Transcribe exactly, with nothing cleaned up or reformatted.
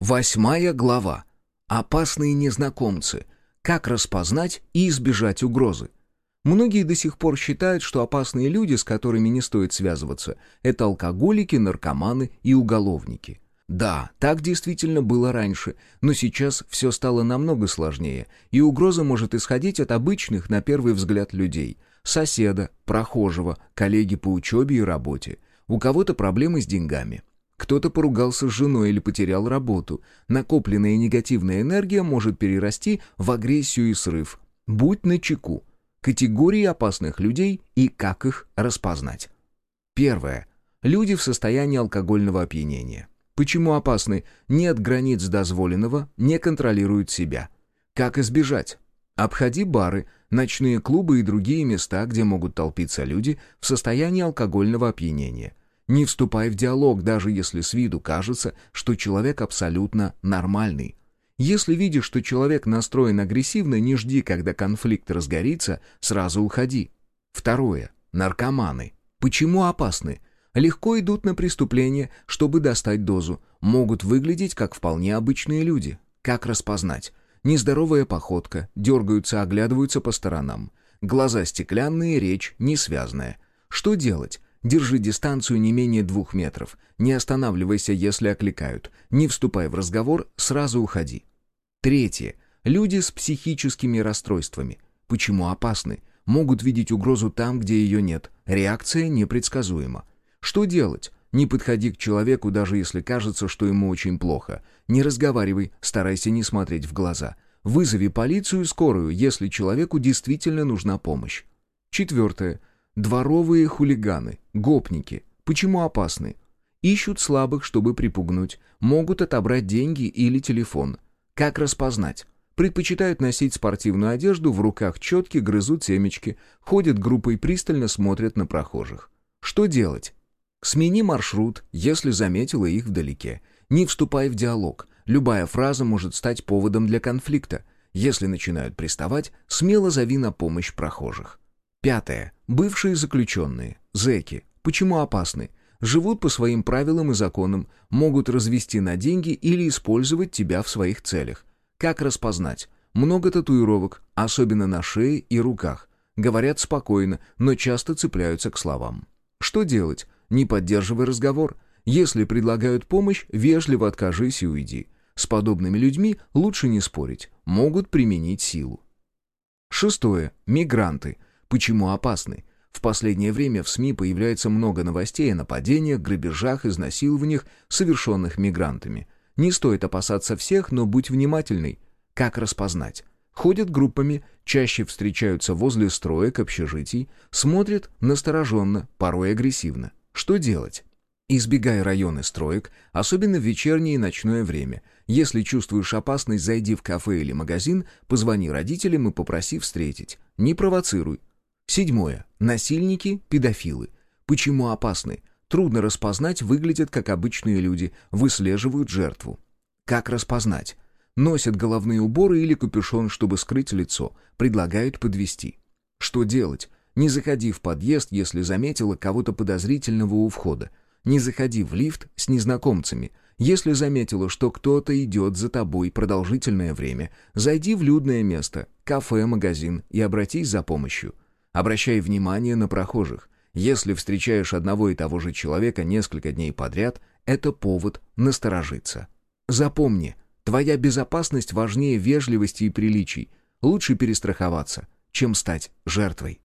Восьмая глава. Опасные незнакомцы. Как распознать и избежать угрозы. Многие до сих пор считают, что опасные люди, с которыми не стоит связываться, это алкоголики, наркоманы и уголовники. Да, так действительно было раньше, но сейчас все стало намного сложнее, и угроза может исходить от обычных, на первый взгляд, людей. Соседа, прохожего, коллеги по учебе и работе. У кого-то проблемы с деньгами. Кто-то поругался с женой или потерял работу. Накопленная негативная энергия может перерасти в агрессию и срыв. Будь начеку. Категории опасных людей и как их распознать. Первое. Люди в состоянии алкогольного опьянения. Почему опасны? Нет границ дозволенного, не контролируют себя. Как избежать? Обходи бары, ночные клубы и другие места, где могут толпиться люди в состоянии алкогольного опьянения. Не вступай в диалог, даже если с виду кажется, что человек абсолютно нормальный. Если видишь, что человек настроен агрессивно, не жди, когда конфликт разгорится, сразу уходи. Второе. Наркоманы. Почему опасны? Легко идут на преступление, чтобы достать дозу. Могут выглядеть как вполне обычные люди. Как распознать? Нездоровая походка, дергаются, оглядываются по сторонам. Глаза стеклянные, речь несвязная. Что делать? Держи дистанцию не менее двух метров. Не останавливайся, если окликают. Не вступай в разговор, сразу уходи. Третье. Люди с психическими расстройствами. Почему опасны? Могут видеть угрозу там, где ее нет. Реакция непредсказуема. Что делать? Не подходи к человеку, даже если кажется, что ему очень плохо. Не разговаривай, старайся не смотреть в глаза. Вызови полицию и скорую, если человеку действительно нужна помощь. Четвертое. Дворовые хулиганы, гопники. Почему опасны? Ищут слабых, чтобы припугнуть. Могут отобрать деньги или телефон. Как распознать? Предпочитают носить спортивную одежду, в руках четки, грызут семечки, ходят группой, пристально смотрят на прохожих. Что делать? Смени маршрут, если заметила их вдалеке. Не вступай в диалог. Любая фраза может стать поводом для конфликта. Если начинают приставать, смело зови на помощь прохожих. Пятое. Бывшие заключенные, зэки. Почему опасны? Живут по своим правилам и законам, могут развести на деньги или использовать тебя в своих целях. Как распознать? Много татуировок, особенно на шее и руках. Говорят спокойно, но часто цепляются к словам. Что делать? Не поддерживай разговор. Если предлагают помощь, вежливо откажись и уйди. С подобными людьми лучше не спорить, могут применить силу. Шестое. Мигранты. Почему опасны? В последнее время в СМИ появляется много новостей о нападениях, грабежах, изнасилованиях, совершенных мигрантами. Не стоит опасаться всех, но будь внимательный. Как распознать? Ходят группами, чаще встречаются возле строек, общежитий, смотрят настороженно, порой агрессивно. Что делать? Избегай районы строек, особенно в вечернее и ночное время. Если чувствуешь опасность, зайди в кафе или магазин, позвони родителям и попроси встретить. Не провоцируй. Седьмое. Насильники, педофилы. Почему опасны? Трудно распознать, выглядят как обычные люди, выслеживают жертву. Как распознать? Носят головные уборы или капюшон, чтобы скрыть лицо, предлагают подвезти. Что делать? Не заходи в подъезд, если заметила кого-то подозрительного у входа. Не заходи в лифт с незнакомцами. Если заметила, что кто-то идет за тобой продолжительное время, зайди в людное место, кафе, магазин и обратись за помощью. Обращай внимание на прохожих. Если встречаешь одного и того же человека несколько дней подряд, это повод насторожиться. Запомни, твоя безопасность важнее вежливости и приличий. Лучше перестраховаться, чем стать жертвой.